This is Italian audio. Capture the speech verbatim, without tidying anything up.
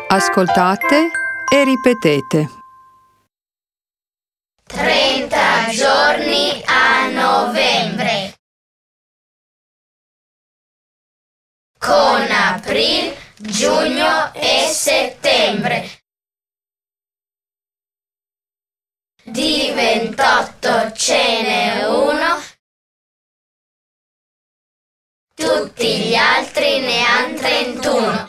Ascoltate e ripetete. trenta giorni a novembre. Con aprile, giugno e settembre. Di ventotto ce n'è uno, tutti gli altri ne han trentuno.